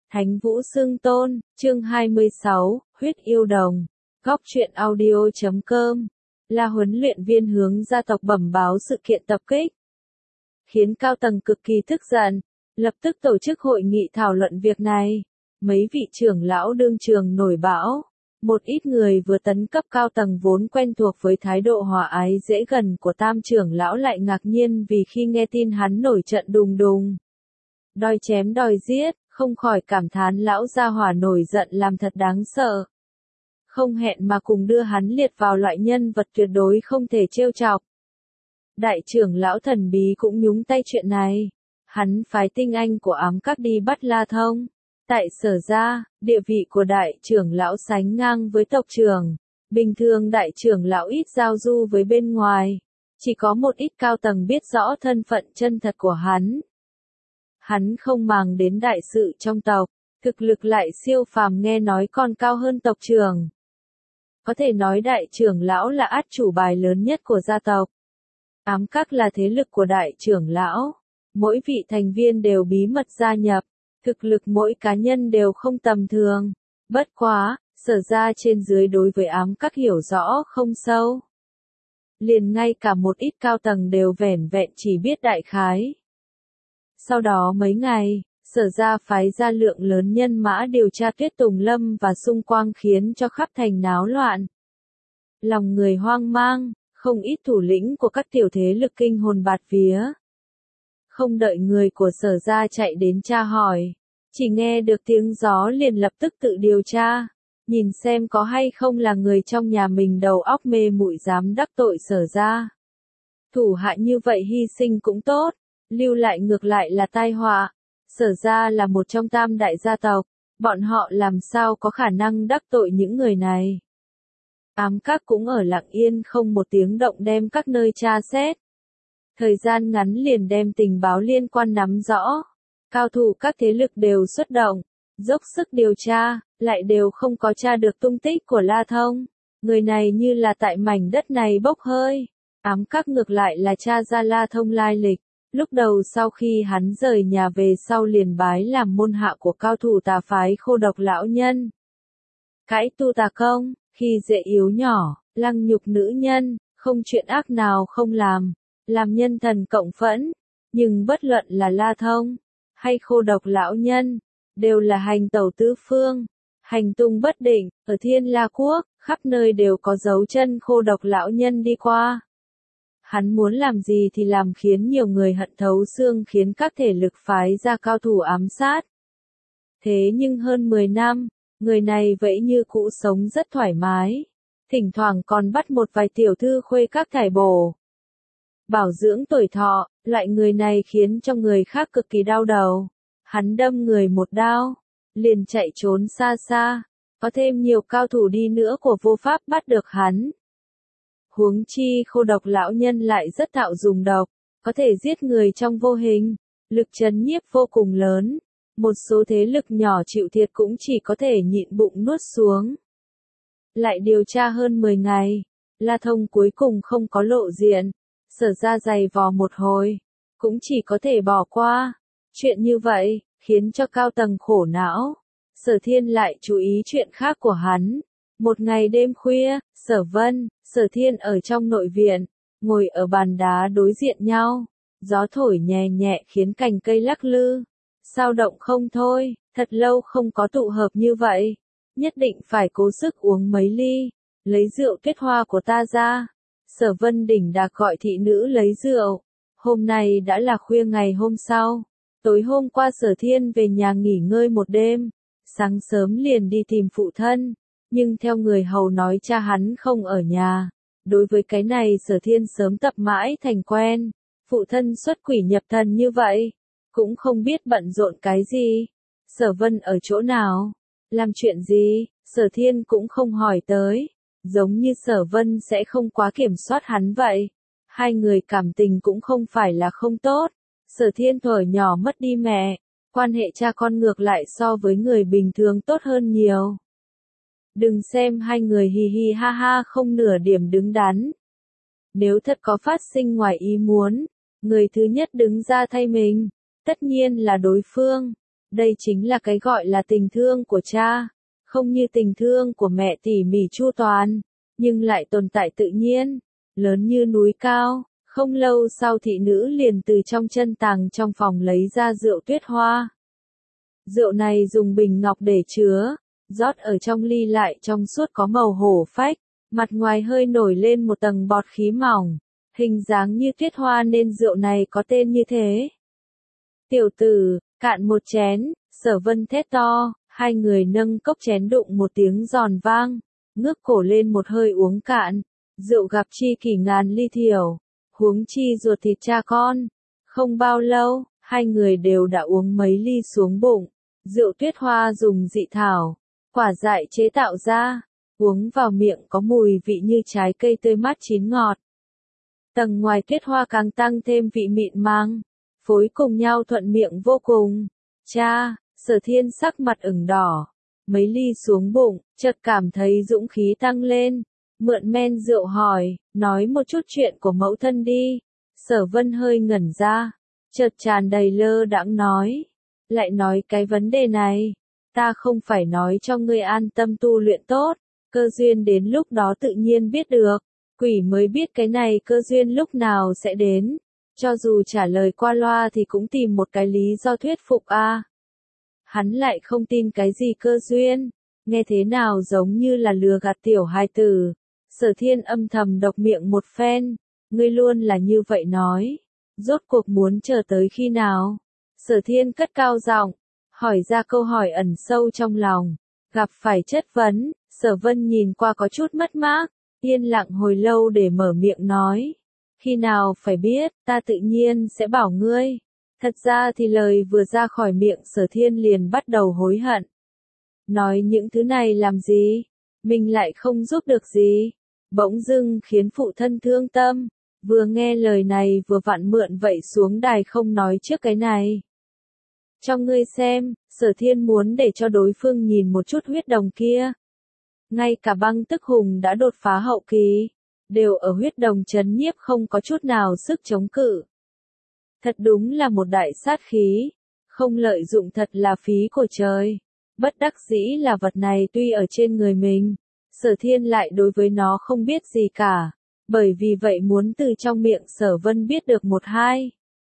Thánh Vũ Xưng Tôn, chương 26, Huyết Yêu Đồng, Góc truyện audio.com, là huấn luyện viên hướng gia tộc bẩm báo sự kiện tập kích, khiến cao tầng cực kỳ tức giận, lập tức tổ chức hội nghị thảo luận việc này. Mấy vị trưởng lão đương trường nổi bão, một ít người vừa tấn cấp cao tầng vốn quen thuộc với thái độ hòa ái dễ gần của tam trưởng lão lại ngạc nhiên vì khi nghe tin hắn nổi trận đùng đùng, đòi chém đòi giết, không khỏi cảm thán lão gia hỏa nổi giận làm thật đáng sợ. Không hẹn mà cùng đưa hắn liệt vào loại nhân vật tuyệt đối không thể trêu chọc. Đại trưởng lão thần bí cũng nhúng tay chuyện này. Hắn phái tinh anh của ám các đi bắt La Thông. Tại Sở gia, địa vị của đại trưởng lão sánh ngang với tộc trưởng. Bình thường đại trưởng lão ít giao du với bên ngoài. Chỉ có một ít cao tầng biết rõ thân phận chân thật của hắn. Hắn không màng đến đại sự trong tộc, thực lực lại siêu phàm, nghe nói còn cao hơn tộc trưởng. Có thể nói đại trưởng lão là át chủ bài lớn nhất của gia tộc. Ám các là thế lực của đại trưởng lão. Mỗi vị thành viên đều bí mật gia nhập. Thực lực mỗi cá nhân đều không tầm thường. Bất quá, Sở gia trên dưới đối với ám các hiểu rõ không sâu. Liền ngay cả một ít cao tầng đều vẻn vẹn chỉ biết đại khái. Sau đó mấy ngày, Sở gia phái ra lượng lớn nhân mã điều tra Tuyết Tùng Lâm và xung quanh khiến cho khắp thành náo loạn. Lòng người hoang mang, không ít thủ lĩnh của các tiểu thế lực kinh hồn bạt vía. Không đợi người của Sở gia chạy đến tra hỏi, chỉ nghe được tiếng gió liền lập tức tự điều tra, nhìn xem có hay không là người trong nhà mình đầu óc mê muội dám đắc tội Sở gia. Thủ hạ như vậy hy sinh cũng tốt, lưu lại ngược lại là tai họa. Sở gia là một trong tam đại gia tộc, bọn họ làm sao có khả năng đắc tội những người này. Ám các cũng ở lặng yên không một tiếng động đem các nơi tra xét. Thời gian ngắn liền đem tình báo liên quan nắm rõ. Cao thủ các thế lực đều xuất động, dốc sức điều tra, lại đều không có tra được tung tích của La Thông. Người này như là tại mảnh đất này bốc hơi. Ám các ngược lại là tra ra La Thông lai lịch. Lúc đầu sau khi hắn rời nhà về sau liền bái làm môn hạ của cao thủ tà phái Khô Độc lão nhân. Cãi tu tà công, khi dễ yếu nhỏ, lăng nhục nữ nhân, không chuyện ác nào không làm nhân thần cộng phẫn. Nhưng bất luận là La Thông, hay Khô Độc lão nhân, đều là hành tẩu tứ phương, hành tung bất định, ở Thiên La Quốc, khắp nơi đều có dấu chân Khô Độc lão nhân đi qua. Hắn muốn làm gì thì làm, khiến nhiều người hận thấu xương, khiến các thể lực phái ra cao thủ ám sát. Thế nhưng hơn 10 năm, người này vậy như cũ sống rất thoải mái. Thỉnh thoảng còn bắt một vài tiểu thư khuê các thải bổ. Bảo dưỡng tuổi thọ, loại người này khiến cho người khác cực kỳ đau đầu. Hắn đâm người một đao, liền chạy trốn xa xa. Có thêm nhiều cao thủ đi nữa của vô pháp bắt được hắn. Huống chi Khô Độc lão nhân lại rất thạo dùng độc, có thể giết người trong vô hình, lực trấn nhiếp vô cùng lớn. Một số thế lực nhỏ chịu thiệt cũng chỉ có thể nhịn bụng nuốt xuống. Lại điều tra hơn 10 ngày, La Thông cuối cùng không có lộ diện. Sở gia giày vò một hồi, cũng chỉ có thể bỏ qua. Chuyện như vậy, khiến cho cao tầng khổ não. Sở Thiên lại chú ý chuyện khác của hắn. Một ngày đêm khuya, Sở Vân, Sở Thiên ở trong nội viện, ngồi ở bàn đá đối diện nhau. Gió thổi nhẹ nhẹ khiến cành cây lắc lư, sao động không thôi. Thật lâu không có tụ hợp như vậy, nhất định phải cố sức uống mấy ly. Lấy rượu Tuyết Hoa của ta ra. Sở Vân đỉnh đạc gọi thị nữ lấy rượu. Hôm nay đã là khuya ngày hôm sau. Tối hôm qua Sở Thiên về nhà nghỉ ngơi một đêm. Sáng sớm liền đi tìm phụ thân. Nhưng theo người hầu nói cha hắn không ở nhà. Đối với cái này Sở Thiên sớm tập mãi thành quen. Phụ thân xuất quỷ nhập thần như vậy, cũng không biết bận rộn cái gì. Sở Vân ở chỗ nào? Làm chuyện gì? Sở Thiên cũng không hỏi tới. Giống như Sở Vân sẽ không quá kiểm soát hắn vậy. Hai người cảm tình cũng không phải là không tốt. Sở Thiên thuở nhỏ mất đi mẹ. Quan hệ cha con ngược lại so với người bình thường tốt hơn nhiều. Đừng xem hai người hì hì ha ha không nửa điểm đứng đắn. Nếu thật có phát sinh ngoài ý muốn, người thứ nhất đứng ra thay mình, tất nhiên là đối phương. Đây chính là cái gọi là tình thương của cha, không như tình thương của mẹ tỉ mỉ chu toàn, nhưng lại tồn tại tự nhiên, lớn như núi cao. Không lâu sau thị nữ liền từ trong chân tàng trong phòng lấy ra rượu tuyết hoa. Rượu này dùng bình ngọc để chứa, rót ở trong ly lại trong suốt có màu hổ phách, mặt ngoài hơi nổi lên một tầng bọt khí mỏng, hình dáng như tuyết hoa nên rượu này có tên như thế. Tiểu tử, cạn một chén, Sở Vân thét to, hai người nâng cốc chén đụng một tiếng giòn vang, ngước cổ lên một hơi uống cạn, rượu gặp chi kỷ ngàn ly thiểu, huống chi ruột thịt cha con. Không bao lâu, hai người đều đã uống mấy ly xuống bụng, rượu tuyết hoa dùng dị thảo, quả dại chế tạo ra, uống vào miệng có mùi vị như trái cây tươi mát chín ngọt. Tầng ngoài tuyết hoa càng tăng thêm vị mịn màng, phối cùng nhau thuận miệng vô cùng. Cha, Sở Thiên sắc mặt ửng đỏ, mấy ly xuống bụng, chợt cảm thấy dũng khí tăng lên, mượn men rượu hỏi, nói một chút chuyện của mẫu thân đi. Sở Vân hơi ngẩn ra, chợt tràn đầy lơ đãng nói, lại nói cái vấn đề này, ta không phải nói cho ngươi an tâm tu luyện tốt, cơ duyên đến lúc đó tự nhiên biết được, quỷ mới biết cái này cơ duyên lúc nào sẽ đến, cho dù trả lời qua loa thì cũng tìm một cái lý do thuyết phục a. Hắn lại không tin cái gì cơ duyên, nghe thế nào giống như là lừa gạt tiểu hài tử. Sở Thiên âm thầm độc miệng một phen, ngươi luôn là như vậy nói, rốt cuộc muốn chờ tới khi nào? Sở Thiên cất cao giọng, hỏi ra câu hỏi ẩn sâu trong lòng, gặp phải chất vấn, Sở Vân nhìn qua có chút mất mát, yên lặng hồi lâu để mở miệng nói, khi nào phải biết, ta tự nhiên sẽ bảo ngươi. Thật ra thì lời vừa ra khỏi miệng Sở Thiên liền bắt đầu hối hận. Nói những thứ này làm gì? Mình lại không giúp được gì. Bỗng dưng khiến phụ thân thương tâm, vừa nghe lời này vừa vặn mượn vậy xuống đài không nói trước cái này. Cho ngươi xem, Sở Thiên muốn để cho đối phương nhìn một chút huyết đồng kia. Ngay cả Băng Tức Hùng đã đột phá hậu kỳ, đều ở huyết đồng chấn nhiếp không có chút nào sức chống cự. Thật đúng là một đại sát khí, không lợi dụng thật là phí của trời. Bất đắc dĩ là vật này tuy ở trên người mình, Sở Thiên lại đối với nó không biết gì cả, bởi vì vậy muốn từ trong miệng Sở Vân biết được một hai.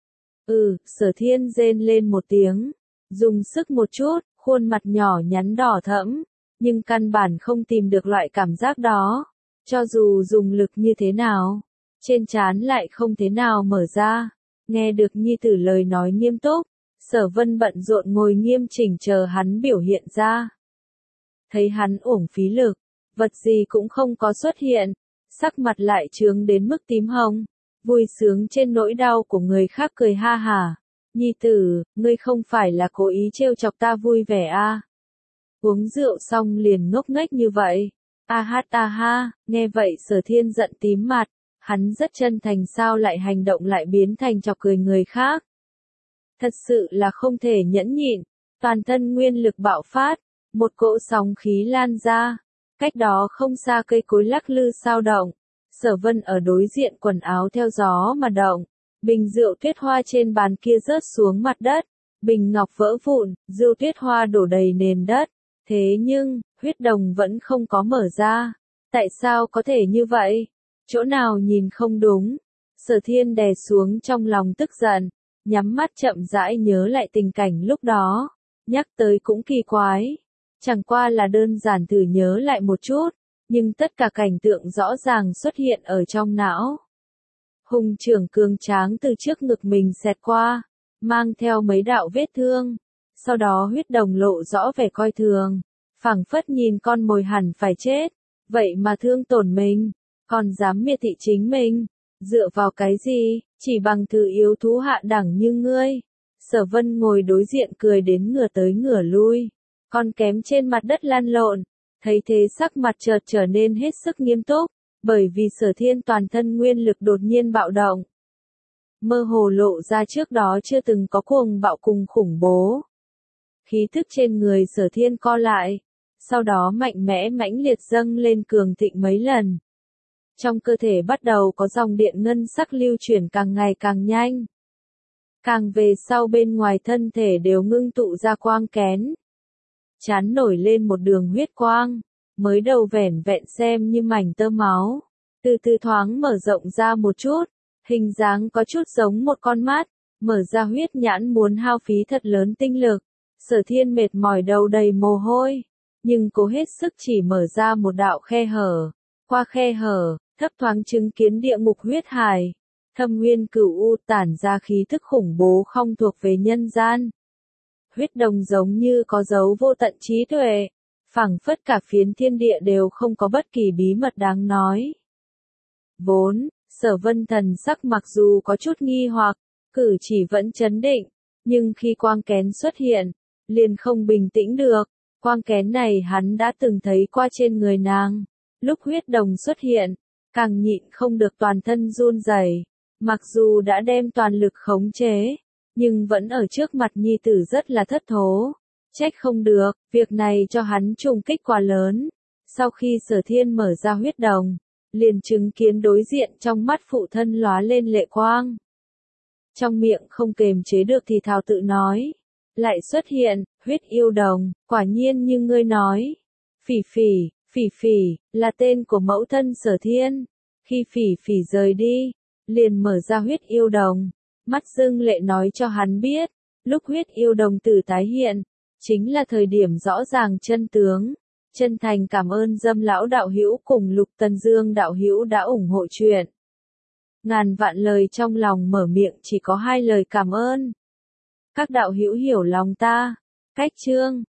Sở Thiên rên lên một tiếng, dùng sức một chút, khuôn mặt nhỏ nhắn đỏ thẫm, nhưng căn bản không tìm được loại cảm giác đó, cho dù dùng lực như thế nào, trên trán lại không thế nào mở ra. Nghe được nhi tử lời nói nghiêm túc, Sở Vân bận rộn ngồi nghiêm chỉnh chờ hắn biểu hiện ra. Thấy hắn uổng phí lực, vật gì cũng không có xuất hiện, sắc mặt lại trướng đến mức tím hồng, vui sướng trên nỗi đau của người khác cười ha hả. Nhi tử, ngươi không phải là cố ý trêu chọc ta vui vẻ à? Uống rượu xong liền ngốc nghếch như vậy. A ha, nghe vậy Sở Thiên giận tím mặt, hắn rất chân thành sao lại hành động lại biến thành chọc cười người khác. Thật sự là không thể nhẫn nhịn, toàn thân nguyên lực bạo phát, một cỗ sóng khí lan ra, cách đó không xa cây cối lắc lư sao động, Sở Vân ở đối diện quần áo theo gió mà động, bình rượu tuyết hoa trên bàn kia rớt xuống mặt đất, bình ngọc vỡ vụn, rượu tuyết hoa đổ đầy nền đất, thế nhưng, huyết đồng vẫn không có mở ra, tại sao có thể như vậy? Chỗ nào nhìn không đúng? Sở Thiên đè xuống trong lòng tức giận, nhắm mắt chậm rãi nhớ lại tình cảnh lúc đó, nhắc tới cũng kỳ quái, chẳng qua là đơn giản thử nhớ lại một chút, nhưng tất cả cảnh tượng rõ ràng xuất hiện ở trong não. Hùng trưởng cường tráng từ trước ngực mình xẹt qua, mang theo mấy đạo vết thương, sau đó huyết đồng lộ rõ vẻ coi thường, phảng phất nhìn con mồi hẳn phải chết, vậy mà thương tổn mình, còn dám miệt thị chính mình, dựa vào cái gì, chỉ bằng thứ yếu thú hạ đẳng như ngươi. Sở Vân ngồi đối diện cười đến ngửa tới ngửa lui, con kém trên mặt đất lăn lộn, thấy thế sắc mặt chợt trở nên hết sức nghiêm túc, bởi vì Sở Thiên toàn thân nguyên lực đột nhiên bạo động. Mơ hồ lộ ra trước đó chưa từng có cuồng bạo cùng khủng bố. Khí thức trên người Sở Thiên co lại, sau đó mạnh mẽ mãnh liệt dâng lên cường thịnh mấy lần. Trong cơ thể bắt đầu có dòng điện ngân sắc lưu chuyển càng ngày càng nhanh. Càng về sau bên ngoài thân thể đều ngưng tụ ra quang kén. Chán nổi lên một đường huyết quang, mới đầu vẻn vẹn xem như mảnh tơ máu, từ từ thoáng mở rộng ra một chút, hình dáng có chút giống một con mắt, mở ra huyết nhãn muốn hao phí thật lớn tinh lực. Sở Thiên mệt mỏi đầu đầy mồ hôi, nhưng cố hết sức chỉ mở ra một đạo khe hở. Qua khe hở, thấp thoáng chứng kiến địa ngục huyết hải. Thâm nguyên cửu u tản ra khí thức khủng bố không thuộc về nhân gian. Huyết đồng giống như có dấu vô tận trí tuệ, phảng phất cả phiến thiên địa đều không có bất kỳ bí mật đáng nói. Vốn, Sở Vân thần sắc mặc dù có chút nghi hoặc, cử chỉ vẫn chấn định, nhưng khi quang kén xuất hiện, liền không bình tĩnh được. Quang kén này hắn đã từng thấy qua trên người nàng. Lúc huyết đồng xuất hiện, càng nhịn không được toàn thân run rẩy. Mặc dù đã đem toàn lực khống chế, nhưng vẫn ở trước mặt nhi tử rất là thất thố. Trách không được, việc này cho hắn trùng kích quá lớn. Sau khi Sở Thiên mở ra huyết đồng, liền chứng kiến đối diện trong mắt phụ thân lóa lên lệ quang. Trong miệng không kềm chế được thì thào tự nói. Lại xuất hiện, huyết yêu đồng, quả nhiên như ngươi nói. Phỉ phỉ, là tên của mẫu thân Sở Thiên. Khi phỉ phỉ rời đi, liền mở ra huyết yêu đồng. Mắt dưng lệ nói cho hắn biết, lúc huyết yêu đồng tử tái hiện, chính là thời điểm rõ ràng chân tướng. Chân thành cảm ơn Dâm lão đạo hữu cùng Lục Tần Dương đạo hữu đã ủng hộ chuyện. Ngàn vạn lời trong lòng mở miệng chỉ có 2 lời cảm ơn. Các đạo hữu hiểu lòng ta. Cách chương